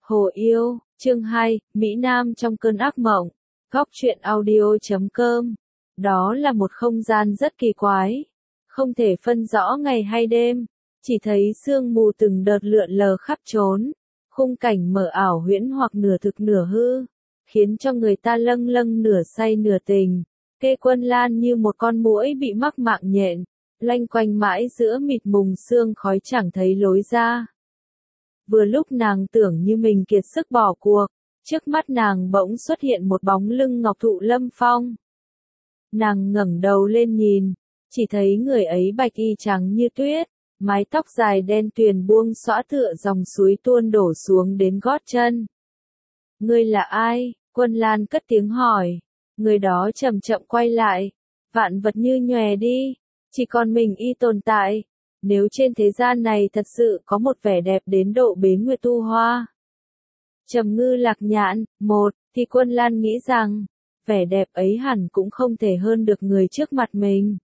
Hồ Yêu, chương 2, Mỹ Nam trong cơn ác mộng. Góc truyện audio.com. Đó là một không gian rất kỳ quái. Không thể phân rõ ngày hay đêm. Chỉ thấy sương mù từng đợt lượn lờ khắp trốn. Khung cảnh mờ ảo huyễn hoặc nửa thực nửa hư. Khiến cho người ta lâng lâng nửa say nửa tình. Kê Quân Lan như một con muỗi bị mắc mạng nhện. Loanh quanh mãi giữa mịt mùng sương khói chẳng thấy lối ra. Vừa lúc nàng tưởng như mình kiệt sức bỏ cuộc, trước mắt nàng bỗng xuất hiện một bóng lưng ngọc thụ lâm phong. Nàng ngẩng đầu lên nhìn, chỉ thấy người ấy bạch y trắng như tuyết, mái tóc dài đen tuyền buông xõa tựa dòng suối tuôn đổ xuống đến gót chân. Ngươi là ai? Quân Lan cất tiếng hỏi. Người đó chậm chậm quay lại, vạn vật như nhòe đi, chỉ còn mình y tồn tại. Nếu trên thế gian này thật sự có một vẻ đẹp đến độ bế nguyệt tu hoa, Trầm Ngư Lạc Nhạn, thì Quân Lan nghĩ rằng, vẻ đẹp ấy hẳn cũng không thể hơn được người trước mặt mình.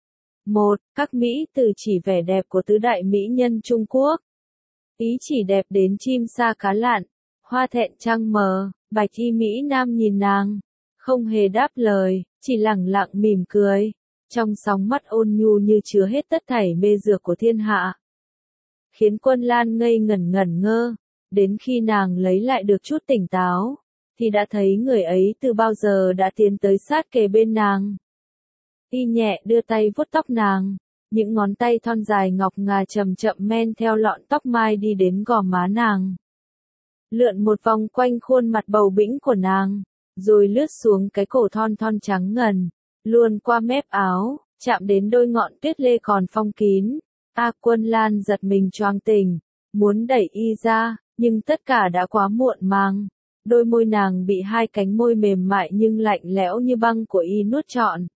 Các Mỹ từ chỉ vẻ đẹp của tứ đại mỹ nhân Trung Quốc. Ý chỉ đẹp đến chim sa cá lặn, hoa thẹn trăng mờ, bạch y Mỹ Nam nhìn nàng, không hề đáp lời, chỉ lẳng lặng mỉm cười. Trong sóng mắt ôn nhu như chứa hết tất thảy mê dược của thiên hạ. Khiến Quân Lan ngây ngẩn ngơ, đến khi nàng lấy lại được chút tỉnh táo, thì đã thấy người ấy từ bao giờ đã tiến tới sát kề bên nàng. Y nhẹ đưa tay vuốt tóc nàng, những ngón tay thon dài ngọc ngà chậm chậm men theo lọn tóc mai đi đến gò má nàng. Lượn một vòng quanh khuôn mặt bầu bĩnh của nàng, rồi lướt xuống cái cổ thon thon trắng ngần. Luôn qua mép áo, chạm đến đôi ngọn tuyết lê còn phong kín. Quân Lan giật mình choàng tỉnh, muốn đẩy y ra, nhưng tất cả đã quá muộn màng. Đôi môi nàng bị hai cánh môi mềm mại nhưng lạnh lẽo như băng của y nuốt trọn.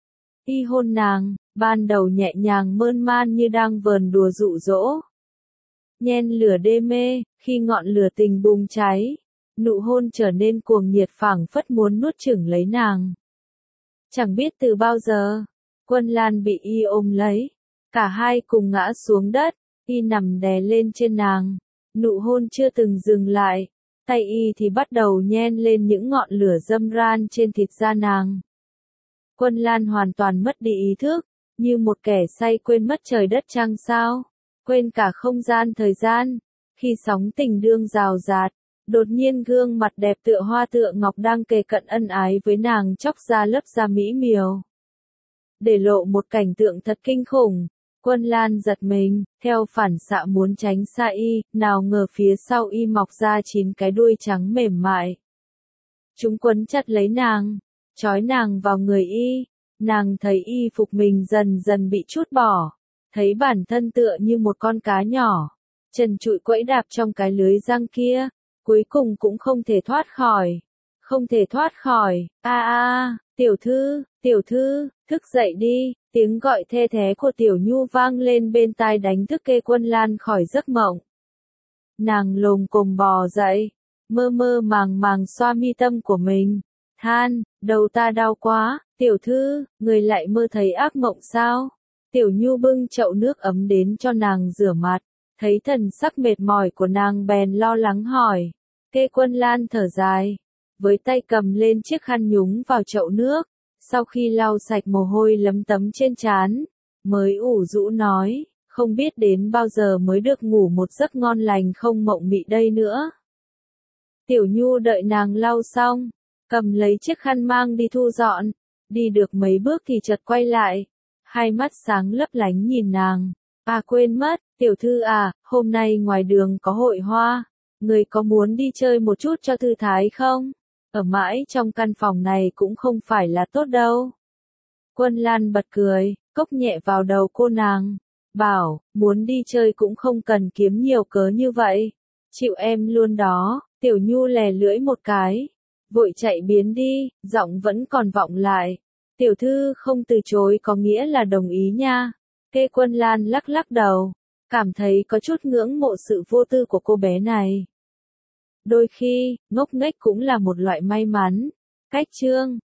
Y hôn nàng, ban đầu nhẹ nhàng mơn man như đang vờn đùa dụ dỗ. Nhen lửa đê mê, khi ngọn lửa tình bùng cháy, nụ hôn trở nên cuồng nhiệt phảng phất muốn nuốt chửng lấy nàng. Chẳng biết từ bao giờ, Quân Lan bị y ôm lấy, cả hai cùng ngã xuống đất, y nằm đè lên trên nàng, nụ hôn chưa từng dừng lại, tay y thì bắt đầu nhen lên những ngọn lửa râm ran trên thịt da nàng. Quân Lan hoàn toàn mất đi ý thức, như một kẻ say quên mất trời đất trăng sao, quên cả không gian thời gian, khi sóng tình đương rào rạt. Đột nhiên gương mặt đẹp tựa hoa tựa ngọc đang kề cận ân ái với nàng chóc ra lớp da mỹ miều. Để lộ một cảnh tượng thật kinh khủng, Quân Lan giật mình, theo phản xạ muốn tránh xa y, nào ngờ phía sau y mọc ra 9 cái đuôi trắng mềm mại. Chúng quấn chặt lấy nàng, trói nàng vào người y, nàng thấy y phục mình dần dần bị trút bỏ, thấy bản thân tựa như một con cá nhỏ, trần trụi quẫy đạp trong cái lưới răng kia. Cuối cùng cũng không thể thoát khỏi, tiểu thư, thức dậy đi, tiếng gọi the thé của Tiểu Nhu vang lên bên tai đánh thức Kê Quân Lan khỏi giấc mộng. Nàng lồm cồm bò dậy, mơ mơ màng màng xoa mi tâm của mình, than, đầu ta đau quá, tiểu thư, người lại mơ thấy ác mộng sao? Tiểu Nhu bưng chậu nước ấm đến cho nàng rửa mặt. Thấy thần sắc mệt mỏi của nàng bèn lo lắng hỏi. Kê Quân Lan thở dài, với tay cầm lên chiếc khăn nhúng vào chậu nước, sau khi lau sạch mồ hôi lấm tấm trên trán, mới ủ rũ nói, không biết đến bao giờ mới được ngủ một giấc ngon lành không mộng mị đây nữa. Tiểu Nhu đợi nàng lau xong, cầm lấy chiếc khăn mang đi thu dọn, đi được mấy bước thì chợt quay lại, hai mắt sáng lấp lánh nhìn nàng. Quên mất, tiểu thư hôm nay ngoài đường có hội hoa, người có muốn đi chơi một chút cho thư thái không? Ở mãi trong căn phòng này cũng không phải là tốt đâu. Quân Lan bật cười, cốc nhẹ vào đầu cô nàng, bảo, muốn đi chơi cũng không cần kiếm nhiều cớ như vậy. Chịu em luôn đó, Tiểu Nhu lè lưỡi một cái, vội chạy biến đi, giọng vẫn còn vọng lại. Tiểu thư không từ chối có nghĩa là đồng ý nha. Kê Quân Lan lắc lắc đầu, cảm thấy có chút ngưỡng mộ sự vô tư của cô bé này. Đôi khi, ngốc nghếch cũng là một loại may mắn. Cách chương